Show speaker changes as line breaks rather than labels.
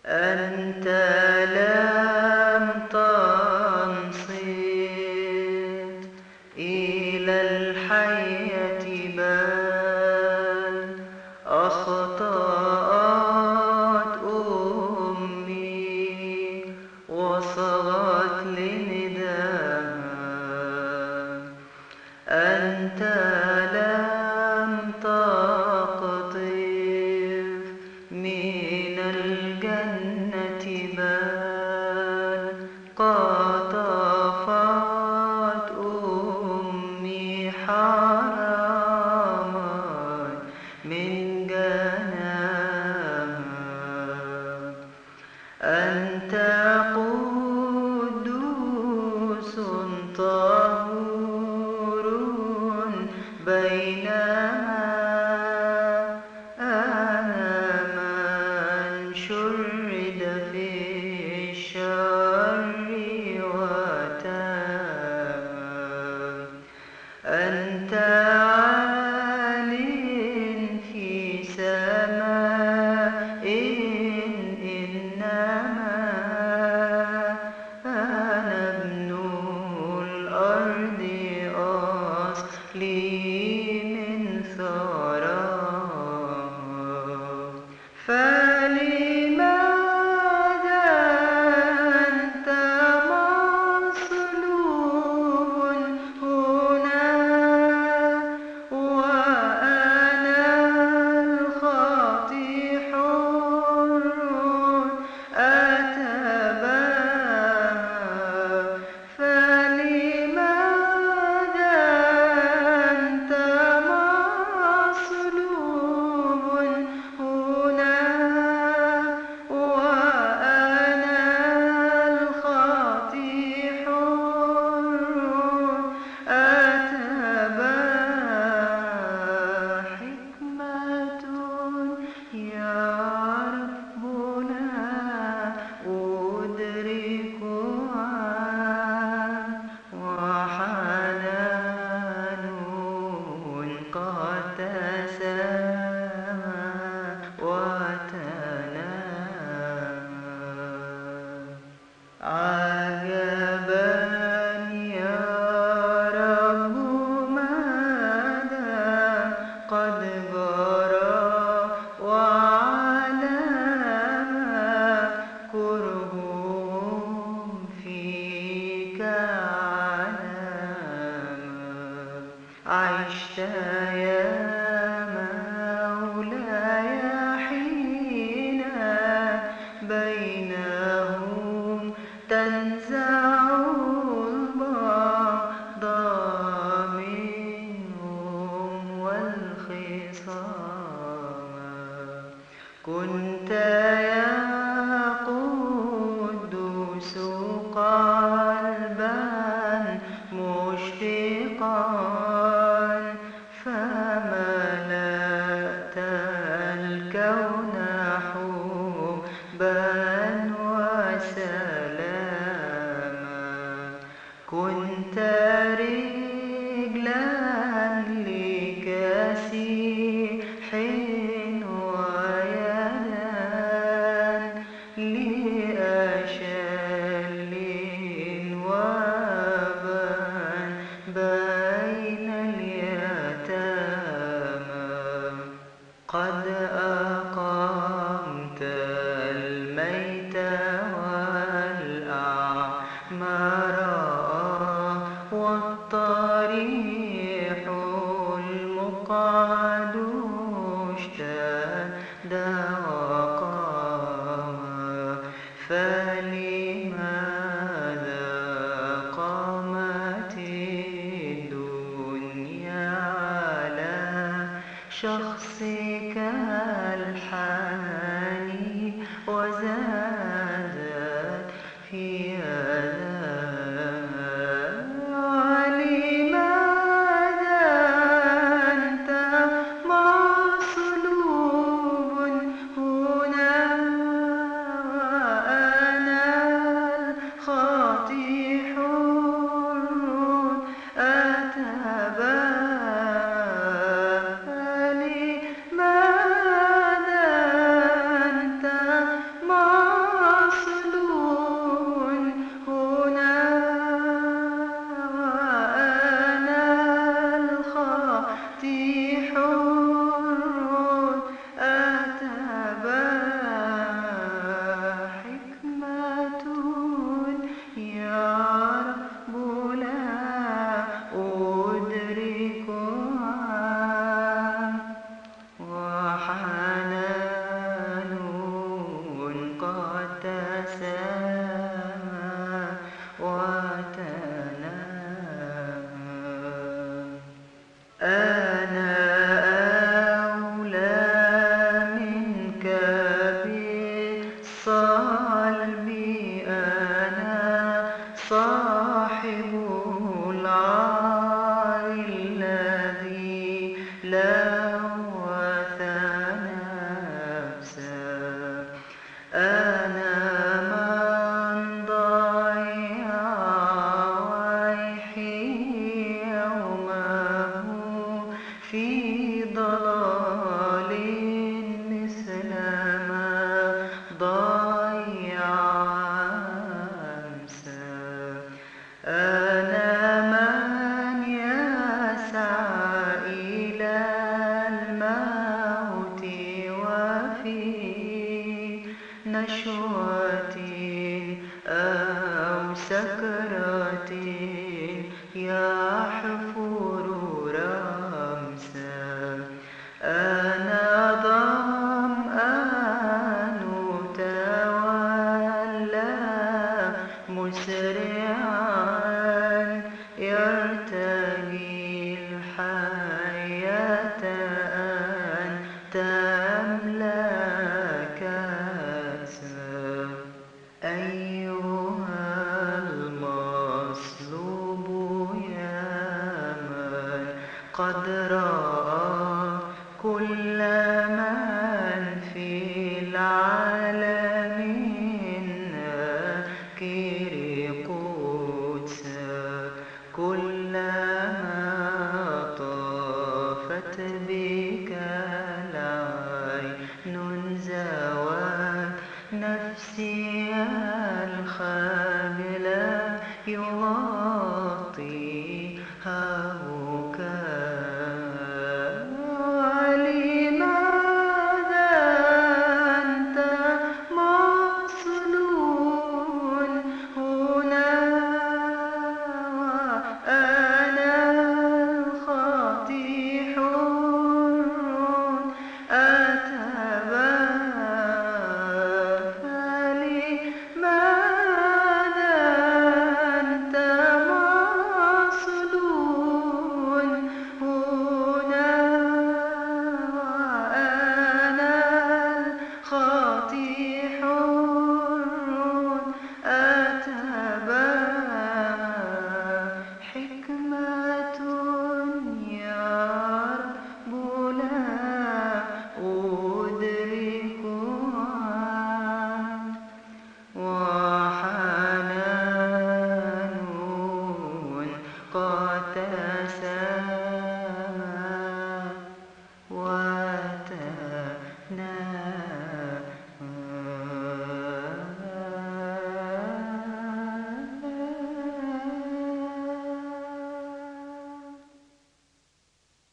أنت لم تنصت إلى الحية بل أخطأت أمي وصغت لنداها. أنت لم تقطف من الجنة بل قطفت أمي حراما من جناها. أنت قدوس طهور بينما أنا من شرد في الشر وتاب. أنت عال في سماء إنما أنا ابن الأرض أصلي من ثرى. فلماذا أنت مصلوب هنا وأنا الخاطئ حر أتباهى؟ فلماذا أنت مصلوب هنا وأنا الخاطئ حر أتباهى؟ حكمة يا ربنا أدركها وحنان قد تسامى وتنام. عجبا يا رب ماذا قد جرى وعلى كرهم فيك علامة. عشت يا مولاي حينا بينهم تنزع البعض منهم والخصام. كنت يا قدوس قلبا مشفقا فملأت الكون حبا وسلاما. كنت رجلا لكسيح ويدا لأشل وبا بين اليتامى. قد أقمت الميت والأعمار والطريح المقعد اشتد وقام. فلماذا قامت الدنيا على شخصك الحاني وزادت في أذى؟ ولماذا أنت مصلوب هنا وأنا الخاطئ حر أتباهى؟ لماذا أنت نشوة أو سكرة يحفر رمسا. أنا ظمآن تولى مسرعا يرتجي الحياة أن تملأ كأسا. أيها المصلوب يا من قد رأى كل من في العالم الناكر قدسا. كلما طافت بك العين زوات نفسي الخاملة